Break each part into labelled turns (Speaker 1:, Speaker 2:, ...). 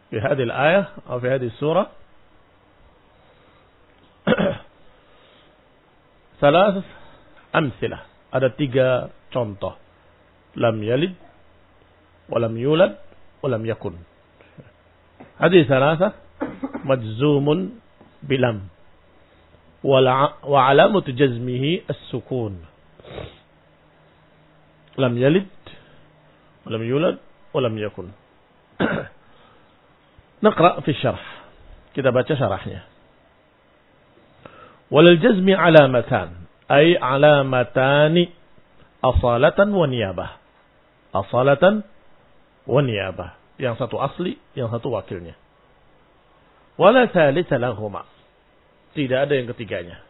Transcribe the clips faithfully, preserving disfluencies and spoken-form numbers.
Speaker 1: Di hadhihi al-ayah atau di hadhihi surah salas amsilah. Ada tiga contoh. Lam yalid, walam yulad, walam yakun. Hadhihi salasa majzumun bilam. Wa alamatu jazmihi as-sukun. Lam yalid, walam yulad, walam yakun. Naqra fi syarh. Kita baca syarahnya. Walil jazmi alamatan. Ay alamatani. Asalatan wa niyabah. Asalatan wa niyabah. Yang satu asli, yang satu wakilnya. Wala thalitha lahuma. Tidak ada yang ketiganya.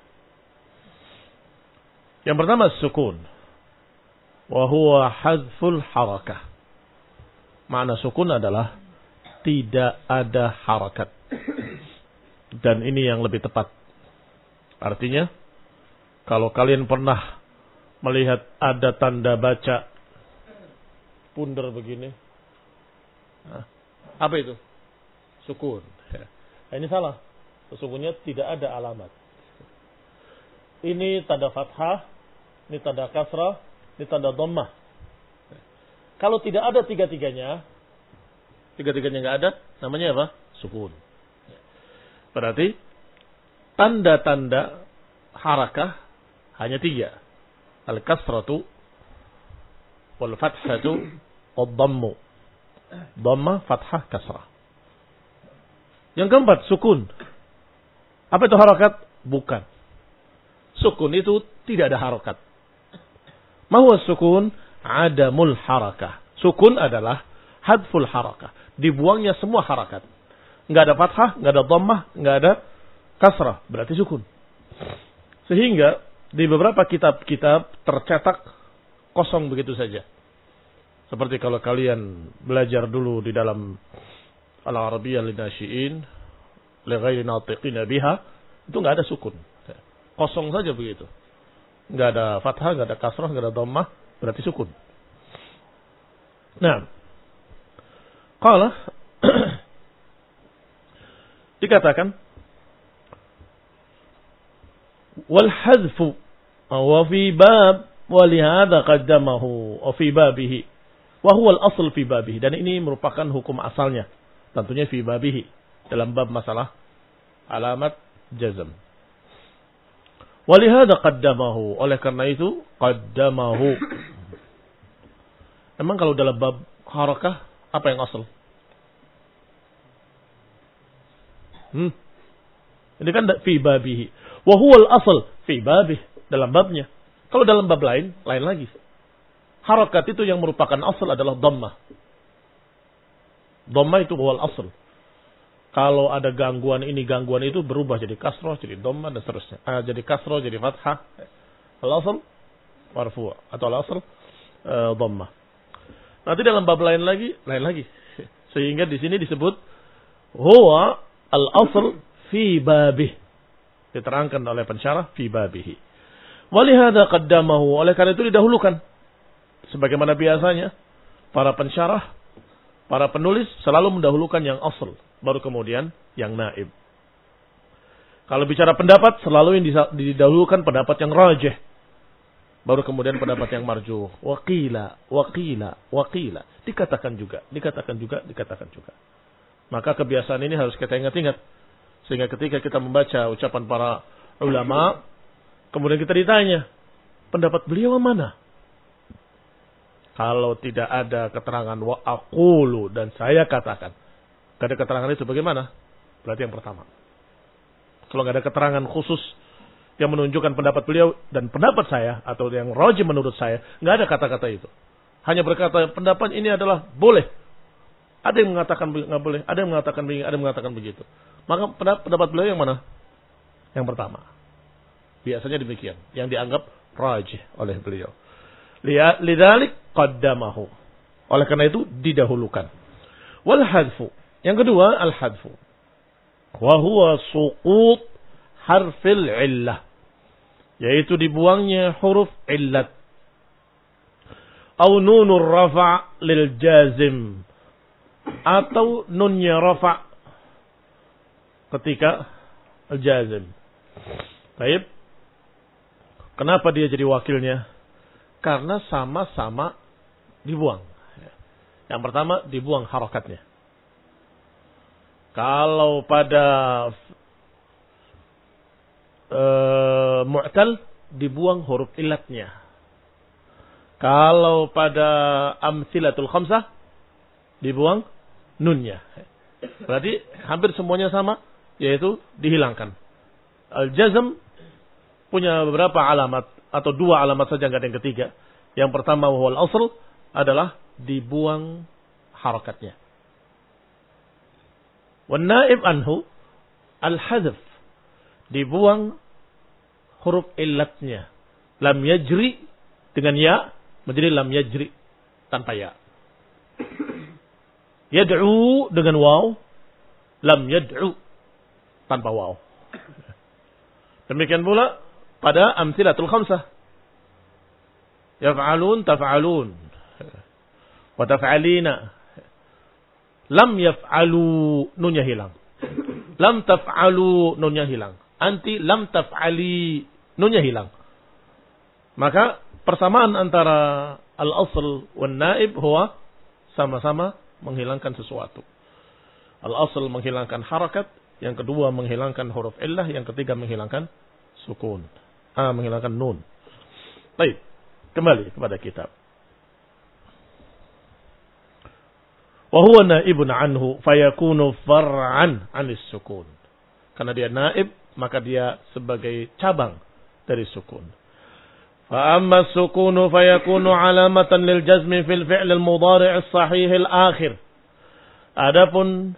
Speaker 1: Yang pertama sukun. Wa huwa hadzful harakah. Makna sukun adalah tidak ada harakat. Dan ini yang lebih tepat. Artinya, kalau kalian pernah melihat ada tanda baca bundar begini. Nah, apa itu? Sukun. Nah, ini salah. Sesungguhnya tidak ada alamat. Ini tanda fathah, ini tanda kasrah, ini tanda dhammah. Kalau tidak ada tiga-tiganya, tiga-tiganya nggak ada, namanya apa? Sukun. Berarti tanda-tanda harakah hanya tiga. Al-kasratu, wal-fathatu, wal-dhammu. Dhamma, fathah, kasrah. Yang keempat, sukun. Apa itu harakat? Bukan. Sukun itu tidak ada harakat. Ma huwa sukun? Adamul harakah. Sukun adalah hadful harakah. Dibuangnya semua harakat. Enggak ada fathah, enggak ada dhammah, enggak ada kasrah. Berarti sukun. Sehingga di beberapa kitab-kitab tercetak kosong begitu saja. Seperti kalau kalian belajar dulu di dalam Al-Arabiyyah Lin-Nasyi'in li ghairi natiqina biha, itu enggak ada sukun. Kosong saja begitu. Enggak ada fathah, enggak ada kasrah, enggak ada dhammah, berarti sukun. Nah, qala dikatakan wal hadfu wa fi bab wa li hadha qaddamahu wa fi babihi wa huwa al asl fi babihi, dan ini merupakan hukum asalnya tentunya fi babihi dalam bab masalah alamat jazm. Wa li hadha qaddamahu, oleh karena itu qaddamahu. Emang kalau dalam bab harakah apa yang asal? Hmm. Ini kan fi babihi. Wa huwa al-asl fi babih, dalam babnya. Kalau dalam bab lain, lain lagi. Harakat itu yang merupakan asal adalah dhammah. Dhammah itu huwa al-asl. Kalau ada gangguan ini, gangguan itu berubah jadi kasrah, jadi dhammah dan seterusnya. Ah, jadi kasrah, jadi fathah. Al-asl marfu' atau al-asl uh, dhammah. Nanti dalam bab lain lagi, lain lagi. Sehingga di sini disebut huwa al-asl fi babih. Diterangkan oleh pensyarah fi babihi. Walihada qaddamahu, oleh karena itu didahulukan. Sebagaimana biasanya para pensyarah, para penulis selalu mendahulukan yang asal, baru kemudian yang naib. Kalau bicara pendapat, selalu yang didahulukan pendapat yang rajih, baru kemudian pendapat yang marjuh. Waqila, waqila, waqila. Dikatakan juga, dikatakan juga, dikatakan juga. Maka kebiasaan ini harus kita ingat-ingat. Sehingga ketika kita membaca ucapan para ulama, kemudian kita ditanya, pendapat beliau mana? Kalau tidak ada keterangan wa aqulu, dan saya katakan, tidak ada keterangan itu bagaimana? Berarti yang pertama. Kalau tidak ada keterangan khusus yang menunjukkan pendapat beliau dan pendapat saya, atau yang rajih menurut saya, tidak ada kata-kata itu. Hanya berkata pendapat ini adalah boleh. Ada yang mengatakan nggak boleh, ada yang mengatakan begini, ada yang mengatakan begitu. Maka pendapat beliau yang mana? Yang pertama. Biasanya demikian, yang dianggap rajih oleh beliau. Lidzalik qaddamahu. Oleh karena itu didahulukan. Wal hadfu. Yang kedua al hadfu. Wa huwa suqut harfil illah. Yaitu dibuangnya huruf illat. Au nunur rafa' lil jazim. atau nunnya rafa ketika al-jazim. Baik. Kenapa dia jadi wakilnya? Karena sama-sama dibuang. Yang pertama dibuang harakatnya. Kalau pada e, mu'tal dibuang huruf illatnya. Kalau pada amsilatul khamsah dibuang nunnya. Berarti hampir semuanya sama, yaitu dihilangkan. Al-jazm punya beberapa alamat atau dua alamat saja, enggak ada yang ketiga. Yang pertama wal asl adalah dibuang harakatnya. Wan naib anhu al-hadzf, dibuang huruf illatnya. Lam yajri dengan ya menjadi lam yajri tanpa ya. Yad'u dengan waw, lam yad'u tanpa waw. Demikian pula pada amsilatul khamsah. Yaf'alun, taf'alun. Wa taf'alina. Lam yaf'alu, nunnya hilang. Lam taf'alu, nunnya hilang. Anti lam taf'ali, nunnya hilang. Maka persamaan antara al-asl wan naib huwa sama-sama menghilangkan sesuatu. Al-asl menghilangkan harakat, yang kedua menghilangkan huruf illah, yang ketiga menghilangkan sukun. Ah, menghilangkan nun. Baik, kembali kepada kitab. Wa huwa naibun anhu fayakunu far'an 'anis sukun. Karena dia naib, maka dia sebagai cabang dari sukun. Fa amma as-sukunu fayakunu 'alamatan lil jazmi fil fi'l al-mudhari' as-sahih al-akhir. Adapun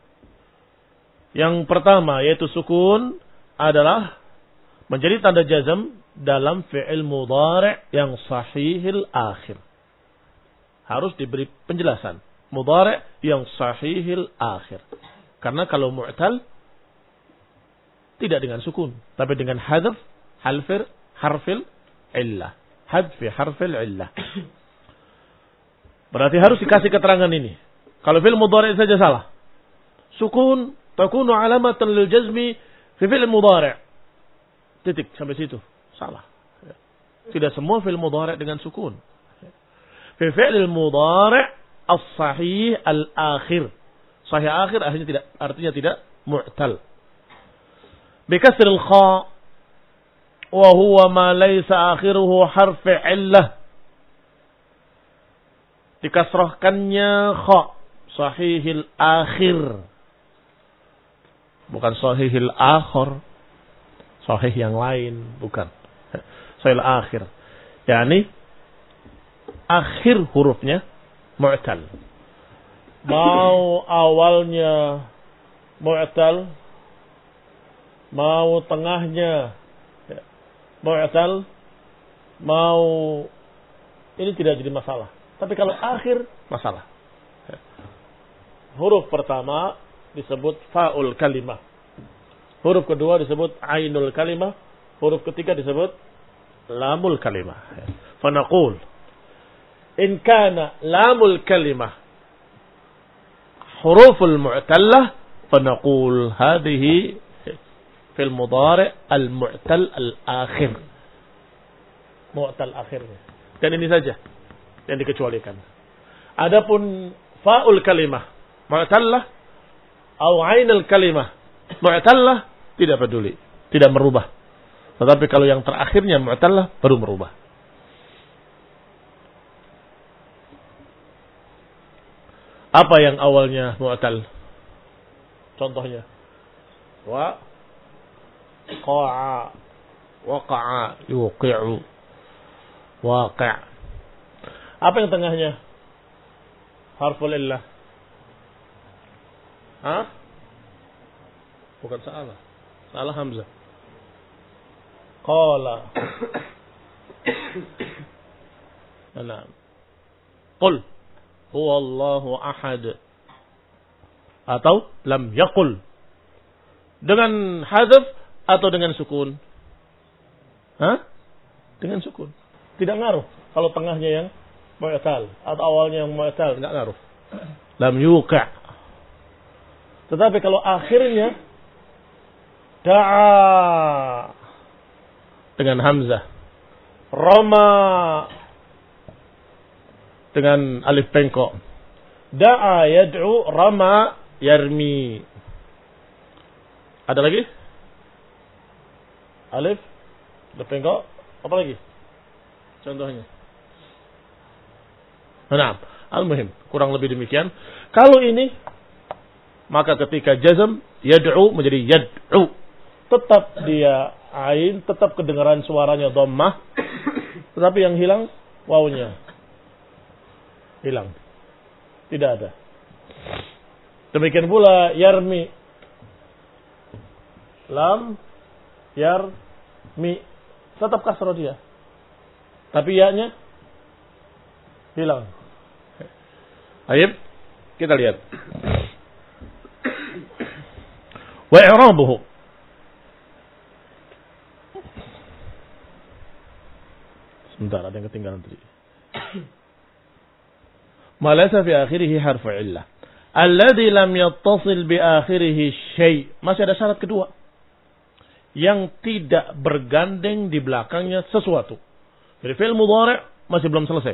Speaker 1: yang pertama yaitu sukun adalah menjadi tanda jazm dalam fi'il mudhari' yang sahihil akhir. Harus diberi penjelasan. Mudhari' yang sahihil akhir. Karena kalau mu'tal tidak dengan sukun, tapi dengan hadf harfir harfil illah. Hadfi harfil illah. Berarti harus dikasih keterangan ini. Kalau fi'il mudhari' saja salah. Sukun takunu alamatan lil jazmi fi fi'il mudhari'. Titik sampai situ. Salah. Tidak semua fi'il mudhari' dengan sukun. Fi fi'il mudhari' as-sahih al-akhir. Sahih akhir artinya tidak artinya tidak mu'tal. Bi kasril kha wa huwa ma laysa akhiruhu harf illah. Dikasrahkannya kha, sahihil akhir. Bukan sahihil akhir. Sahih yang lain, bukan. Sahihil akhir. Yani akhir hurufnya mu'tal. Mau awalnya mu'tal, mau tengahnya mu'tal, mau ini tidak jadi masalah. Tapi kalau akhir masalah. Huruf pertama disebut fa'ul kalimah. Huruf kedua disebut ainul kalimah. Huruf ketiga disebut lamul kalimah. Fanaqul in kana lamul kalimah huruful mu'tallah fanaqul hadhihi fil mudhari' al mu'tal al akhir. Mu'tal akhirnya. Dan ini saja yang dikecualikan. Adapun fa'ul kalimah mu'tallah atau ainul kalimah mu'tallah tidak peduli, tidak merubah. Tetapi kalau yang terakhirnya mu'tallah baru merubah. Apa yang awalnya mu'tal? Contohnya wa qa'a, waqa'a, yuqi'u, waqi'. Apa yang tengahnya? Harful illah. Hah? Bukan salah. Salah hamzah. Qala. Nah. Qul huwallahu ahad. Atau lam yaqul. Dengan hadzaf atau dengan sukun? Hah? Dengan sukun. Tidak ngaruh kalau tengahnya yang mu'tal atau awalnya yang mu'tal, enggak ngaruh. Lam yuqa'. Tetapi kalau akhirnya da'a dengan hamzah, rama dengan alif bengkok, da'a yad'u, rama yarmi. Ada lagi? Alif, alif bengkok, apa lagi? Contohnya. Nah, al-muhim, kurang lebih demikian. Kalau ini, maka ketika jazm, yad'u menjadi yad'u. Tetap dia ain, tetap kedengaran suaranya dhammah. Tetapi yang hilang, wawunya. Hilang. Tidak ada. Demikian pula yarmi. Lam, yarmi. Tetap kasrah dia. Tapi ya-nya hilang. Ayo, kita lihat. Wa i'rabuhu. Sebentar, ada yang ketinggalan tadi. Ma laysa fi akhirih harfu illah. Alladhi lam yattasil bi akhirih syai'. Masih ada syarat kedua. Yang tidak bergandeng di belakangnya sesuatu. Jadi fi'il mudhari' masih belum selesai.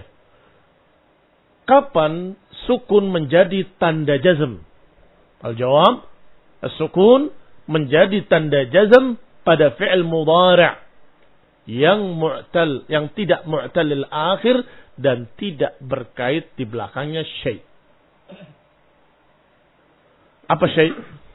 Speaker 1: Kapan sukun menjadi tanda jazm? Al-jawab, as-sukun menjadi tanda jazm pada fi'il mudhari' yang mu'tal, yang tidak mu'talil akhir dan tidak berkait di belakangnya syai'. Apa syai'?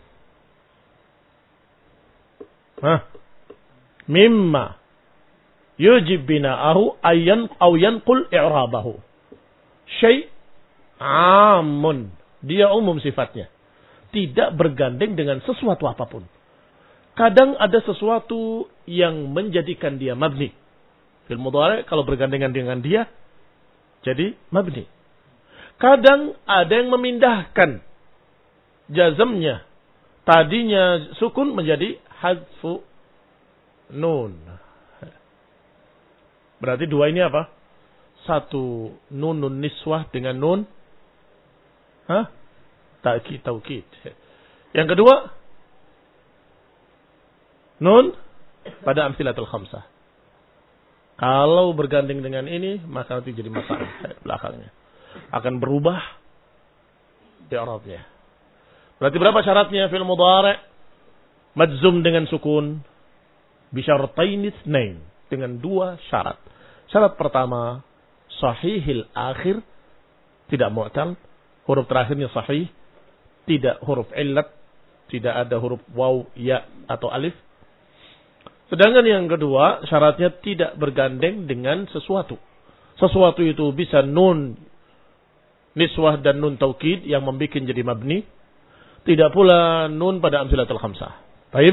Speaker 1: Hah? Mimma yujib bina'ahu ayyan aw yanqul i'rabahu. Syai' amun. Dia umum sifatnya. Tidak bergandeng dengan sesuatu apapun. Kadang ada sesuatu yang menjadikan dia mabni. Fil mudhari' kalau bergandengan dengan dia jadi mabni. Kadang ada yang memindahkan jazmnya. Tadinya sukun menjadi hadfu nun. Berarti dua ini apa? Satu nunun niswah dengan nun hah? Ta'kid, taukid. Yang kedua nun pada amsilatul khamsah. Kalau bergandeng dengan ini maka nanti jadi masalah belakangnya. Akan berubah i'rabnya. Berarti berapa syaratnya fil mudhari'? Majzum dengan sukun bi syartain itsnain, dengan dua syarat. Syarat pertama sahihil akhir, tidak mu'tal, huruf terakhirnya sahih, tidak huruf illat, tidak ada huruf waw, ya atau alif. Sedangkan yang kedua syaratnya tidak bergandeng dengan sesuatu. Sesuatu itu bisa nun niswah dan nun taukid yang membuat jadi mabni. Tidak pula nun pada amsilatul khamsah. Baik.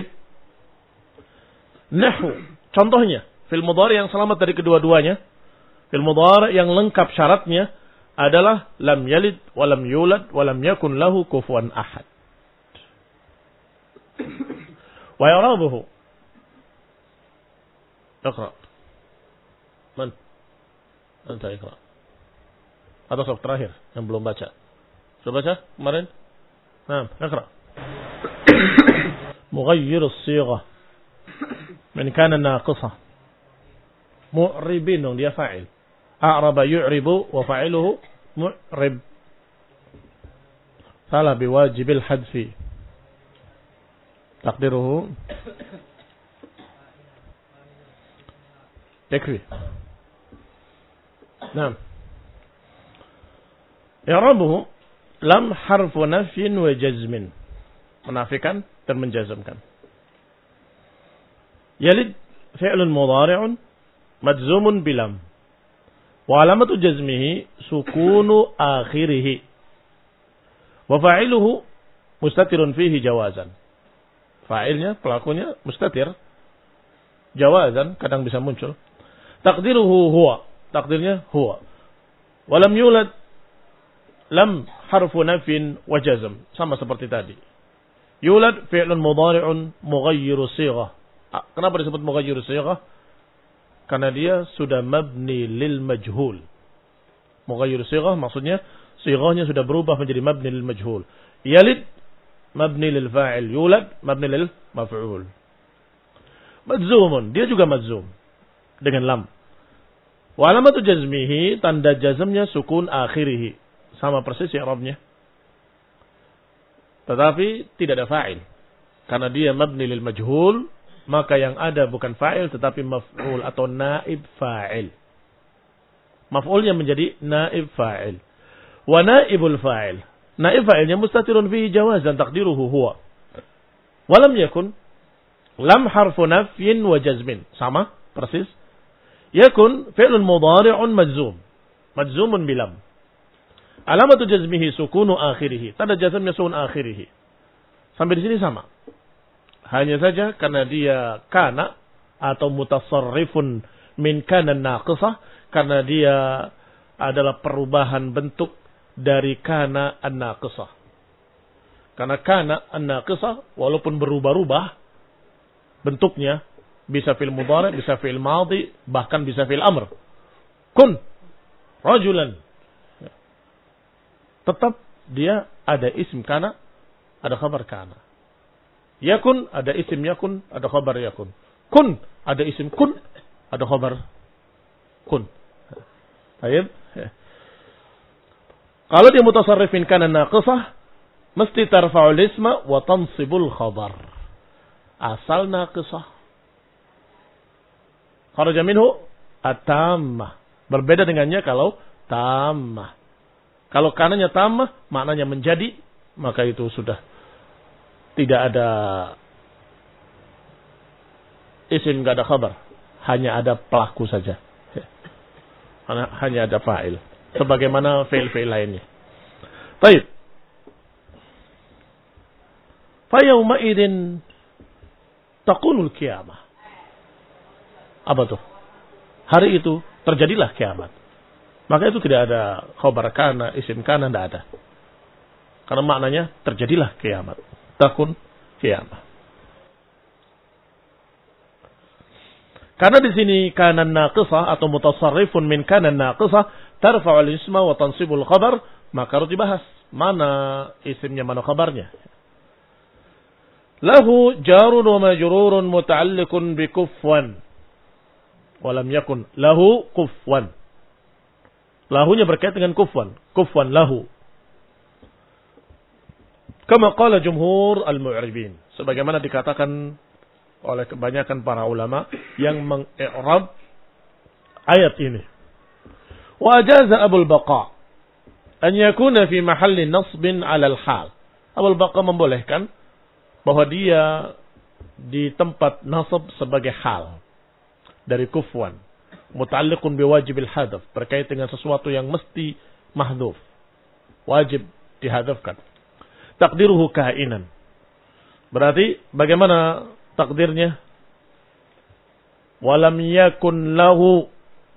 Speaker 1: Nahwu. Contohnya. Fil mudhari yang selamat dari kedua-duanya. Fil mudhari yang lengkap syaratnya adalah lam yalid wa lam yulad wa lam yakun lahu kufuwan ahad. Wa i'rabuhu. Iqra. Man? Anta iqra. Atau soal terakhir yang belum baca. Sudah baca kemarin? Nah, iqra. Mughayyir as-sighah man kana naqisa. Mu'ribin dong dia fa'il. A'raba yu'ribu wa fa'iluhu mu'rib. Salah biwajibil hadfi. Taqdiruhu yakfi. Naam. I'rabuhu lam harfu nafyin wa jazmin. Menafikan dan menjazmkan. Yalid fi'lun mudhari'un majzumun bilam. Wa alamatu jazmihi sukunu akhirih. Wa fa'iluhu mustatirun fihi jawazan. Fa'ilnya, pelakunya mustatir. Jawazan, kadang bisa muncul. Taqdiruhu huwa. Takdirnya huwa. Wa lam yulad lam harfu nafin wa jazm. Sama seperti tadi. Yulad fi'lun mudhari'un mughayyiru sighah. Kenapa disebut mughayyiru sighah? Karena dia sudah mabni lil majhul. Mughayyiru sighah maksudnya sighahnya sudah berubah menjadi mabni lil majhul. Yalid mabni lil fa'il. Yulad mabni lil maf'ul. Majzumun, dia juga majzum dengan lam. Wa alamatu jazmihi, tanda jazmnya sukun akhirih. Sama persis i'rabnya. Tetapi tidak ada fa'il. Karena dia mabni lil majhul, maka yang ada bukan fa'il tetapi maf'ul atau naib fa'il. Maf'ulnya menjadi naib fa'il. Wa naibul fa'il. Naib fa'ilnya mustatirun fihi jawazan taqdiruhu huwa. Walam yakun lam harfu nafyin wa jazmin. Sama, persis. Yakun fi'lun mudhari'un majzum. Majzumun bilam. Alamatu jazmihi sukunu akhirih. Tanda jazmnya sukun akhirih. Sampai di sini sama. Hanya saja karena dia kana atau mutasarrifun min kana naqisah, karena dia adalah perubahan bentuk dari kana an-naqisah. Karena kana an-naqisah walaupun berubah-ubah bentuknya, bisa fil mudhari', bisa fil madhi, bahkan bisa fil amr. Kun rajulan. Tetap dia ada isim kana, ada khabar kana. Yakun ada isim yakun, ada khabar yakun. Kun ada isim kun, ada khabar kun. Baik. Kalau dia mutasarrifin kana naqisah, mesti tarfa'ul isma wa tansibul khabar. Asal naqisah. Kharaja minhu at-tammah. Berbeda dengannya kalau tammah. Kalau kananya tammah, maknanya menjadi, maka itu sudah tidak ada isim, enggak ada khabar. Hanya ada pelaku saja. Hanya ada fa'il. Sebagaimana fi'il-fi'il lainnya. Baik. Fa yauma idzin taqulul qiyamah. Apa tuh? Hari itu terjadilah kiamat. Maka itu tidak ada khabar kana, isim kana, tidak ada. Karena maknanya terjadilah kiamat. Takun kiamat. Karena di sini kana naqisah atau mutasarrifun min kana naqisah tarfa'ul isma wa tansibul khabar, maka harus dibahas mana isimnya, mana khabarnya. Lahu jarun wa majrurun muta'alliqun bi kufwan. Walam yakun lahu kufwan. Lahunya berkaitan dengan kufwan. Kufwan lahu. Kama qala jumhur al-mu'ribin. Sebagaimana dikatakan oleh kebanyakan para ulama yang mengi'rab ayat ini. Wa ajaza Abul Baqa an yakuna fi mahalli nasbin 'ala al-hal. Abul Baqa membolehkan bahwa dia di tempat nasab sebagai hal dari kufwan, muta'alliqun biwajibil hadaf, berkait dengan sesuatu yang mesti mahdhuf, wajib dihadafkan. Takdiruhu kainan. Berarti bagaimana takdirnya? Walam yakun lahu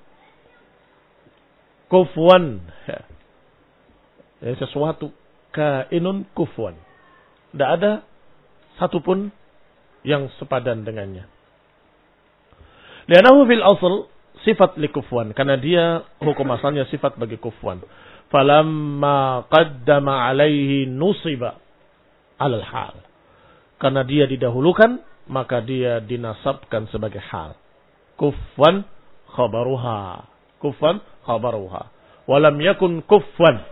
Speaker 1: kufwan. Ya, sesuatu kainun kufwan. Tidak ada satupun yang sepadan dengannya. Lianahu fil asl sifat li kufwan, karena dia hukum asalnya sifat bagi kufwan. Falamma qaddama alaihi nusiba alal hal. Karena dia didahulukan, maka dia dinasabkan sebagai hal. Kufwan khabaruha. Kufwan khabaruha. Walam yakun kufwan.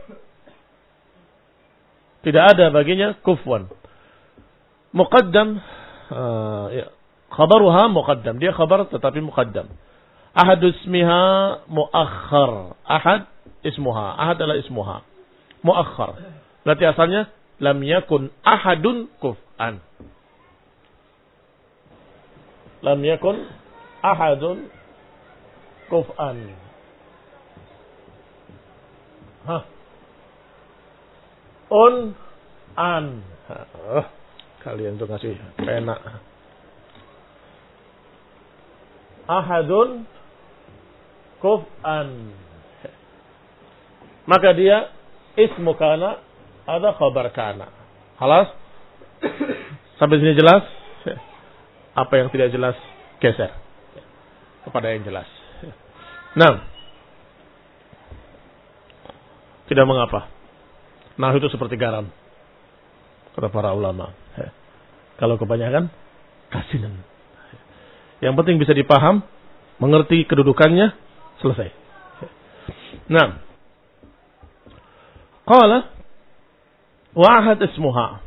Speaker 1: Tidak ada baginya kufwan. Muqaddam, uh, ya. Khabaruha muqaddam. Dia khabar tetapi muqaddam. Ahad ismiha muakhar. Ahad ismuha. Ahad adalah ismuha. Muakhar. Berarti asalnya lam yakun ahadun kuf'an. Lam yakun ahadun kuf'an. Hah. Un an. Hah. Kalian tuh ngasih pena. Ahadun kuf'an. Maka dia ismu kana, ada khabar kana. Halas? Sampai sini jelas? Apa yang tidak jelas geser kepada yang jelas. Nah, tidak mengapa. Nah, itu seperti garam. kata para ulama. Kalau kebanyakan, kasinan. Yang penting bisa dipaham, mengerti kedudukannya, selesai. Nah, qala wa'ahad ismuha.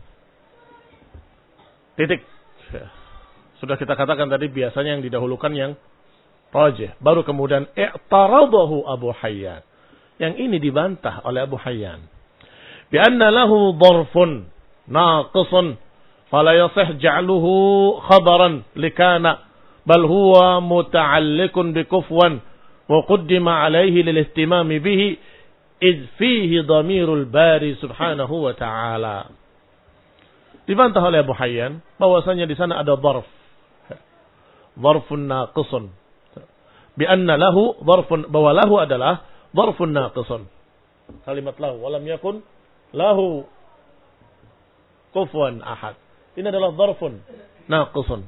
Speaker 1: Titik. Sudah kita katakan tadi biasanya yang didahulukan yang rajih. Baru kemudian i'taradahu Abu Hayyan. Yang ini dibantah oleh Abu Hayyan. Bianna lahu dharfun naqisun fala yasih ja'luhu khabaran likana bal huwa muta'alliqun bikufwan wa qaddima alayhi lil ihtimami bihi id fihi dhamirul bari subhanahu wa ta'ala. Dibantah oleh Abu Hayyan bahwasanya di sana ada dharf. Dharfun naqisun. Bi anna lahu dharfun, bahwa lahu adalah dharfun naqisun. Kalimat lahu walam yakun lahu kufuwan ahad. Ini adalah dharfun naqisun.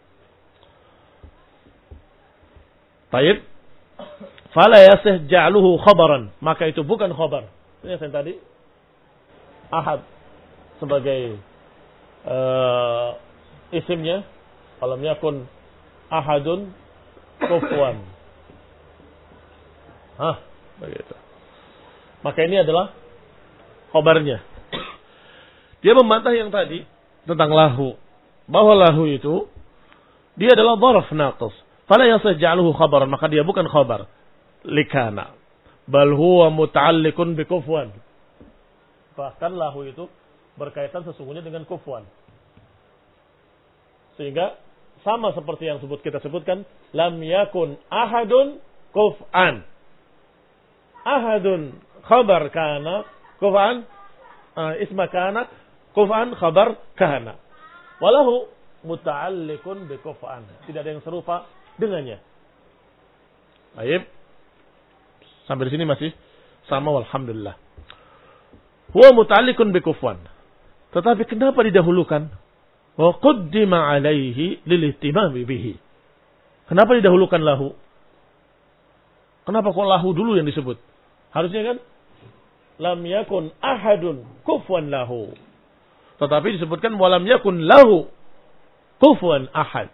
Speaker 1: Baik. Fala yasih ja'luhu khabaran, maka itu bukan khabar. Ini yang tadi ahad sebagai uh, isimnya, walam yakun ahadun kufuwan. Hah, begitu. Maka ini adalah khabarnya. Dia membantah yang tadi tentang lahu, bahwa lahu itu dia adalah dharf naqis. Fala yasja'aluhu khabaran, maka dia bukan khabar. Likana. Bal huwa muta'alliqun bi kufwan. Bahkan lahu itu berkaitan sesungguhnya dengan kufwan. Sehingga sama seperti yang sebut kita sebutkan, lam yakun ahadun kuf'an. Ahadun khabar kana kuf'an, uh, isma kana kuf'an khabar kana. Walahu muta'alliqun bi kuf'an. Tidak ada yang serupa dengannya. Baik. Sampai di sini masih sama, walhamdulillah. Huwa muta'alliqun bi kuf'an. Tetapi kenapa didahulukan? Wa qaddima alaihi lil ihtimami bihi. Kenapa didahulukan lahu? Kenapa kok lahu dulu yang disebut? Harusnya kan lam yakun ahadun kufuwan lahu. Tetapi disebutkan walam yakun lahu kufuwan ahad.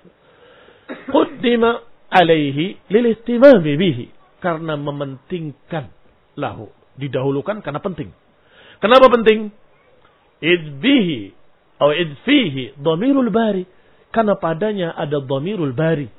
Speaker 1: Qaddima alaihi lil ihtimami bihi, karena mementingkan lahu. Didahulukan karena penting. Kenapa penting? Id bihi atau id fihi dhamirul bari, karena padanya ada dhamirul bari.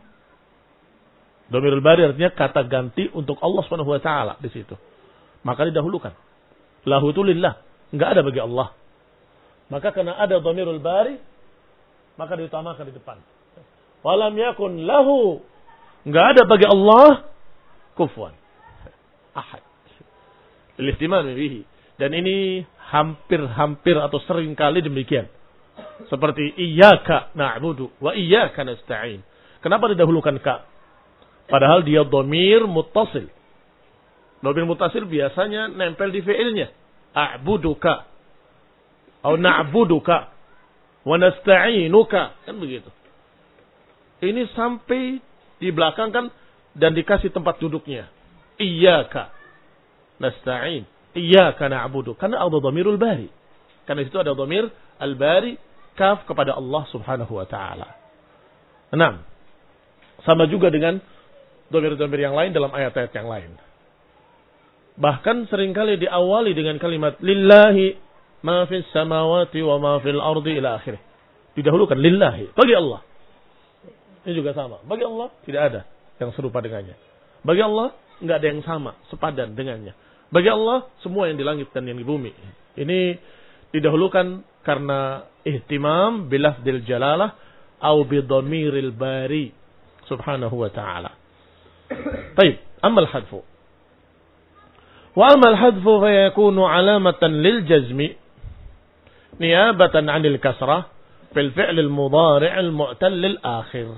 Speaker 1: Dhamirul bari artinya kata ganti untuk Allah Subhanahu wa taala di situ. Maka didahulukan. Lahu itu lillah, enggak ada bagi Allah. Maka karena ada dhamirul bari, maka diutamakan di depan. Walam yakun lahu, enggak ada bagi Allah kufuwan ahad. Lil-ihtimam bihi. Dan ini hampir-hampir atau sering kali demikian. Seperti iyyaka na'budu wa iyyaka nasta'in. Kenapa didahulukan ka? Padahal dia dhamir muttasil. Dhamir muttasil biasanya nempel di fi'ilnya. A'buduka atau na'buduka wa nasta'inuka, kan begitu. Ini sampai dibelakangkan dan dikasih tempat duduknya. Iyyaka nasta'in, iyyaka na'budu, karena ada dhamirul bari. Karena itu ada dhamir al-bari, kaf kepada Allah Subhanahu wa taala. Enam. Sama juga dengan dhamir-dhamir yang lain dalam ayat-ayat yang lain. Bahkan seringkali diawali dengan kalimat lillahi ma fis samawati wa ma fil ardi ila akhirih. Didahulukan lillahi, bagi Allah. Ini juga sama. Bagi Allah tidak ada yang serupa dengannya. Bagi Allah enggak ada yang sama, sepadan dengannya. Bagi Allah semua yang di langit dan yang di bumi. Ini didahulukan karena ihtimam bilafdil jalalah au bidhamiril bari subhanahu wa ta'ala. Baik, amal hadfu. Wa amal hadfu fayakunu alamatan lil jazmi niyabatan 'anil kasrah fil fi'l al mudhari' al mu'tal lil akhir.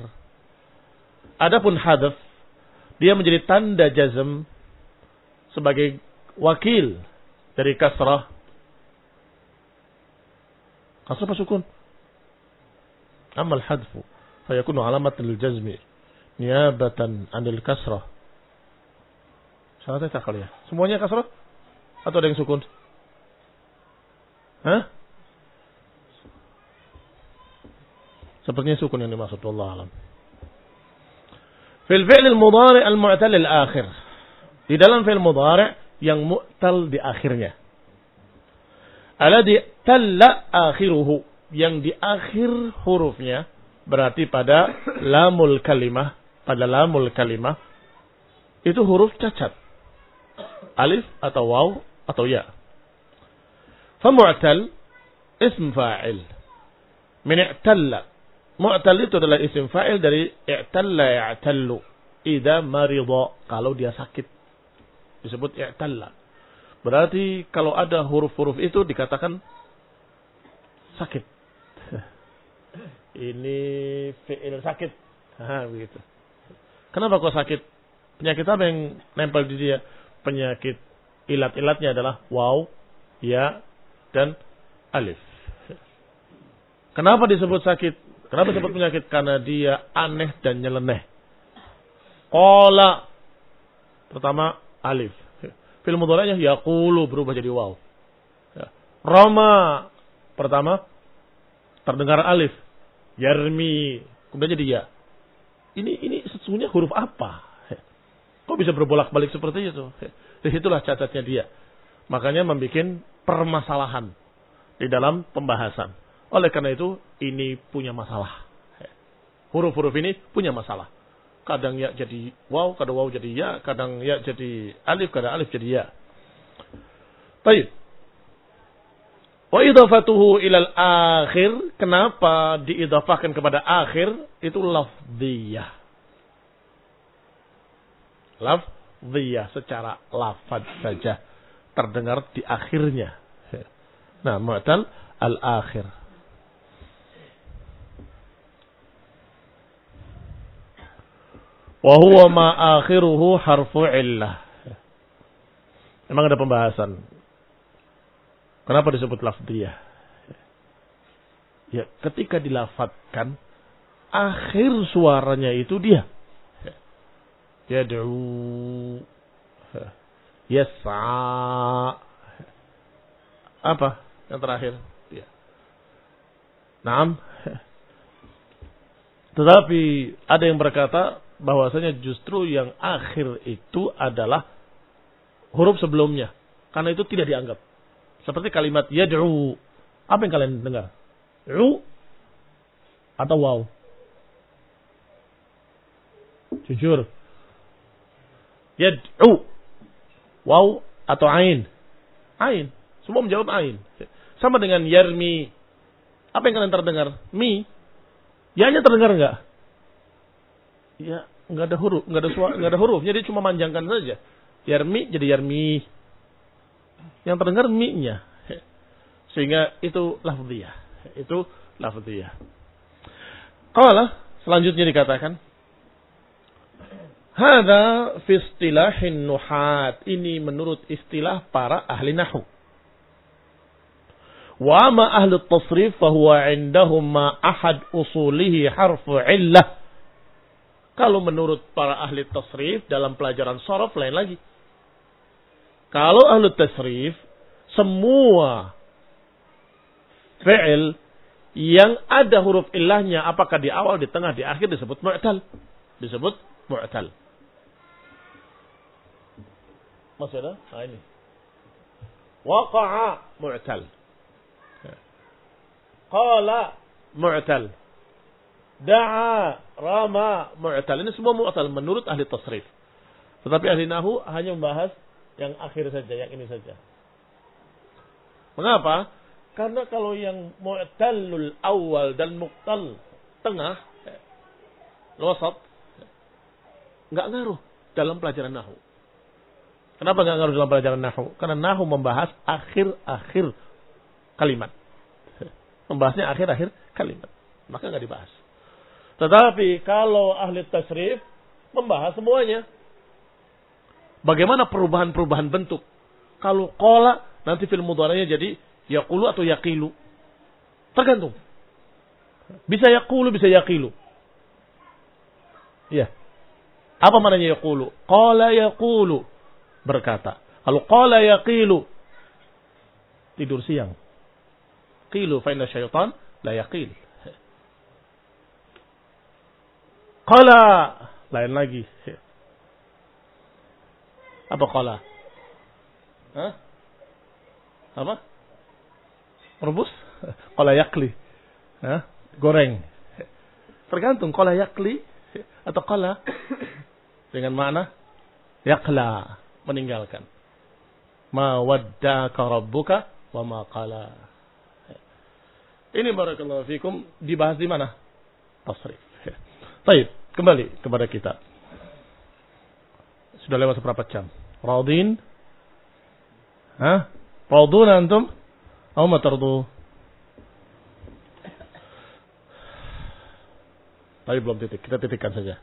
Speaker 1: Adapun hadf, dia menjadi tanda jazm sebagai wakil dari kasrah. Kasrah apa sukun? Amal hadfu fayakunu alamatan lil jazmi niyabatan 'anil kasrah. Salah tak kali ya? Semuanya kasrah atau ada yang sukun? Hah? Sepertinya sukun yang dimaksud, wallahu alam. Fil fi'l al-mudhari' al-mu'tal al-akhir. Di dalam fi'l mudhari' yang mu'tal di akhirnya. Alladhi talla akhiruhu, yang di akhir hurufnya berarti pada lamul kalimah, pada lamul kalimah itu huruf cacat. Alif atau waw atau ya. Fa mu'tal ism fa'il min i'talla. Mu'tal itu adalah isim fa'il dari i'talla ya'tallu. Idza marida, kalau dia sakit disebut i'talla. Berarti kalau ada huruf-huruf itu dikatakan sakit. Ini fi'il sakit. Ha, begitu. Kenapa kok sakit? Penyakit apa yang nempel di dia? Penyakit ilat-ilatnya adalah waw, ya, dan alif. Kenapa disebut sakit? Kenapa disebut penyakit? Karena dia aneh dan nyeleneh. Qala, pertama alif. Fil mudhari'nya yaqulu, berubah jadi waw. Rama, pertama terdengar alif. Yarmi, kemudian jadi ya. Ini ini sesungguhnya huruf apa? Kok bisa berbolak-balik seperti itu? Disitulah cacatnya dia. Makanya membuat permasalahan di dalam pembahasan. Oleh karena itu, ini punya masalah. Huruf-huruf ini punya masalah. Kadang ya jadi waw, kadang waw jadi ya, kadang ya jadi alif, kadang alif jadi ya. Baik. Wa idhafatuhu ilal akhir, kenapa diidhafahkan kepada akhir? Itu lafdhiyah. Lafdhiyah, secara lafaz saja terdengar di akhirnya. Nah, mu'tal al-akhir. Wa huwa ma akhiruhu harfu illah. Memang ada pembahasan. Kenapa disebut lafdhiyah? Ya, ketika dilafadzkan akhir suaranya itu dia. Yad'u, yas'a. Apa yang terakhir? Ya. Naam. Tetapi ada yang berkata bahwasanya justru yang akhir itu adalah huruf sebelumnya. Karena itu tidak dianggap. Seperti kalimat yad'u. Apa yang kalian dengar? U atau waw? Jujur. Yad'u. Waw atau ain? Ain. Semua menjawab ain. Sama dengan yarmi. Apa yang kalian terdengar? Mi. Ya-nya terdengar enggak? Ya, enggak ada huruf, enggak ada suara, enggak ada huruf. Jadi cuma manjangkan saja. Yarmi jadi yarmi. Yang terdengar mi-nya. Sehingga itu lafdhiyah. Itu lafdhiyah. Qala, selanjutnya dikatakan, hadza fi istilahin nuhat. Ini menurut istilah para ahli nahwu. Wa ma ahli tasrif fa huwa indahum ma ahad usulihi harfu illah. Kalau menurut para ahli tasrif dalam pelajaran sharaf lain lagi. Kalau ahli tasrif semua fi'il yang ada huruf illahnya apakah di awal, di tengah, di akhir disebut mu'tal. Disebut mu'tal. Masih ada? Nah ini. Waqa'a mu'tal. Qala mu'tal. Da'a rama mu'tal. Ini semua mu'tal menurut ahli tasrif. Tetapi ahli nahwu hanya membahas yang akhir saja, yang ini saja. Mengapa? Karena kalau yang mu'talul awal dan mu'tal tengah, wasat, enggak ngaruh dalam pelajaran nahwu. Kenapa enggak ngaruh dalam pelajaran nahwu? Karena nahwu membahas akhir-akhir kalimat. Membahasnya akhir-akhir kalimat. Maka enggak dibahas. Tetapi kalau ahli tasrif membahas semuanya. Bagaimana perubahan-perubahan bentuk? Kalau qala nanti fil mudhari'nya jadi yaqulu atau yaqilu. Tergantung. Bisa yaqulu, bisa yaqilu. Ya. Apa maknanya yaqulu? Qala yaqulu, berkata. Kalau qala yaqilu, tidur siang. qilu fa inna syaitan la yaqil. Qala, lain lagi. Apa qala? Hah? Apa? Rebus? Qala yaqli. Hah? Goreng. Tergantung qala yaqli atau qala dengan makna yaqla, meninggalkan. Ma waddaka rabbuka wa ma qala. Ini barakallahu fikum dibahas di mana? Tasrif. Baik, kembali kepada kita. Sudah lewat seberapa jam? Radin? Hah? Radun antum? Atau ma tardu? Tapi belum titik, kita titikkan saja.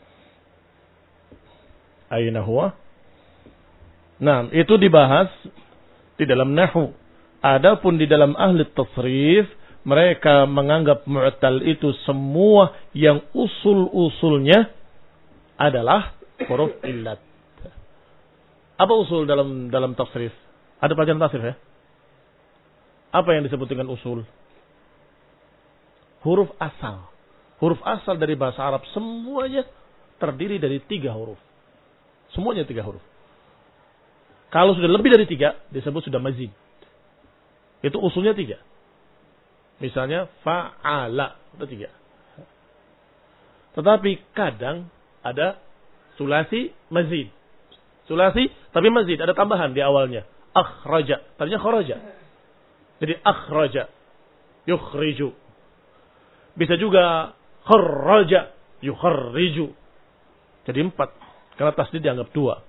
Speaker 1: Aina huwa? Nah, itu dibahas di dalam nahwu. Adapun di dalam ahli tasrif, mereka menganggap mu'tal itu semua yang usul-usulnya adalah huruf illat. Apa usul dalam dalam tasrif? Ada pelajaran tasrif ya? Apa yang disebut dengan usul? Huruf asal. Huruf asal dari bahasa Arab semuanya terdiri dari tiga huruf. Semuanya tiga huruf. Kalau sudah lebih dari tiga, disebut sudah mazid. Itu usulnya tiga. Misalnya fa'ala, itu tiga. Tetapi kadang ada sulasi mazid. Sulasi, tapi mazid, ada tambahan di awalnya. Akhraja, tadinya kharaja. Jadi akhraja, yukhriju. Bisa juga kharraja, yukharriju. Jadi empat, karena tasdid dianggap dua.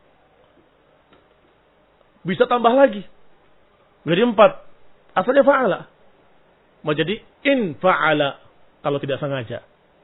Speaker 1: Bisa tambah lagi. Jadi empat. Asalnya fa'ala. Mau jadi in fa'ala. Kalau tidak sengaja.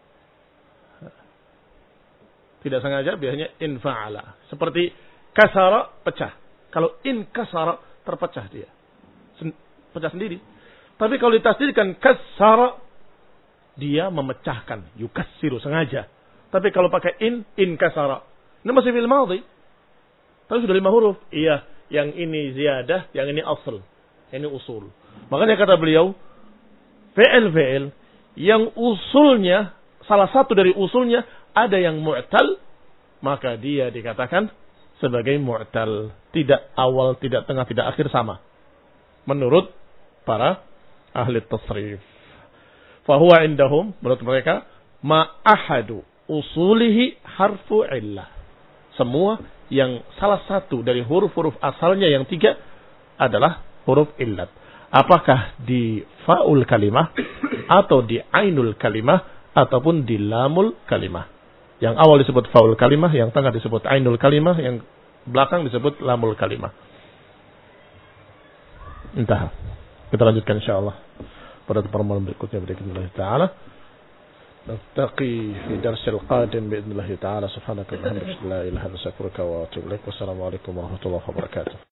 Speaker 1: Tidak sengaja biasanya in fa'ala. Seperti kasara, pecah. Kalau in kasara, terpecah dia. Sen- pecah sendiri. Tapi kalau ditasdidkan kasara, dia memecahkan. Yukassiru, sengaja. Tapi kalau pakai in, in kasara. Ini masih fil madhi. Tapi sudah lima huruf. Iya. Yang ini ziyadah, yang ini asl. Ini usul. Makanya kata beliau, fi'il-fi'il yang usulnya, salah satu dari usulnya ada yang mu'tal, maka dia dikatakan sebagai mu'tal. Tidak awal, tidak tengah, tidak akhir, sama. Menurut para ahli tasrif. Fahuwa indahum, menurut mereka, ma'ahadu usulihi harfu illah. Semua yang salah satu dari huruf-huruf asalnya yang tiga adalah huruf illat. Apakah di fa'ul kalimah atau di ainul kalimah ataupun di lamul kalimah. Yang awal disebut fa'ul kalimah, yang tengah disebut ainul kalimah, yang belakang disebut lamul kalimah. Entah. Kita lanjutkan insyaallah pada pertemuan berikutnya باذن taala. نلتقي في درس القادم بإذن الله تعالى. سبحانك اللهم وبحمدك لا إله إلا أنت أستغفرك وأتوب إليك. والسلام عليكم ورحمة الله وبركاته.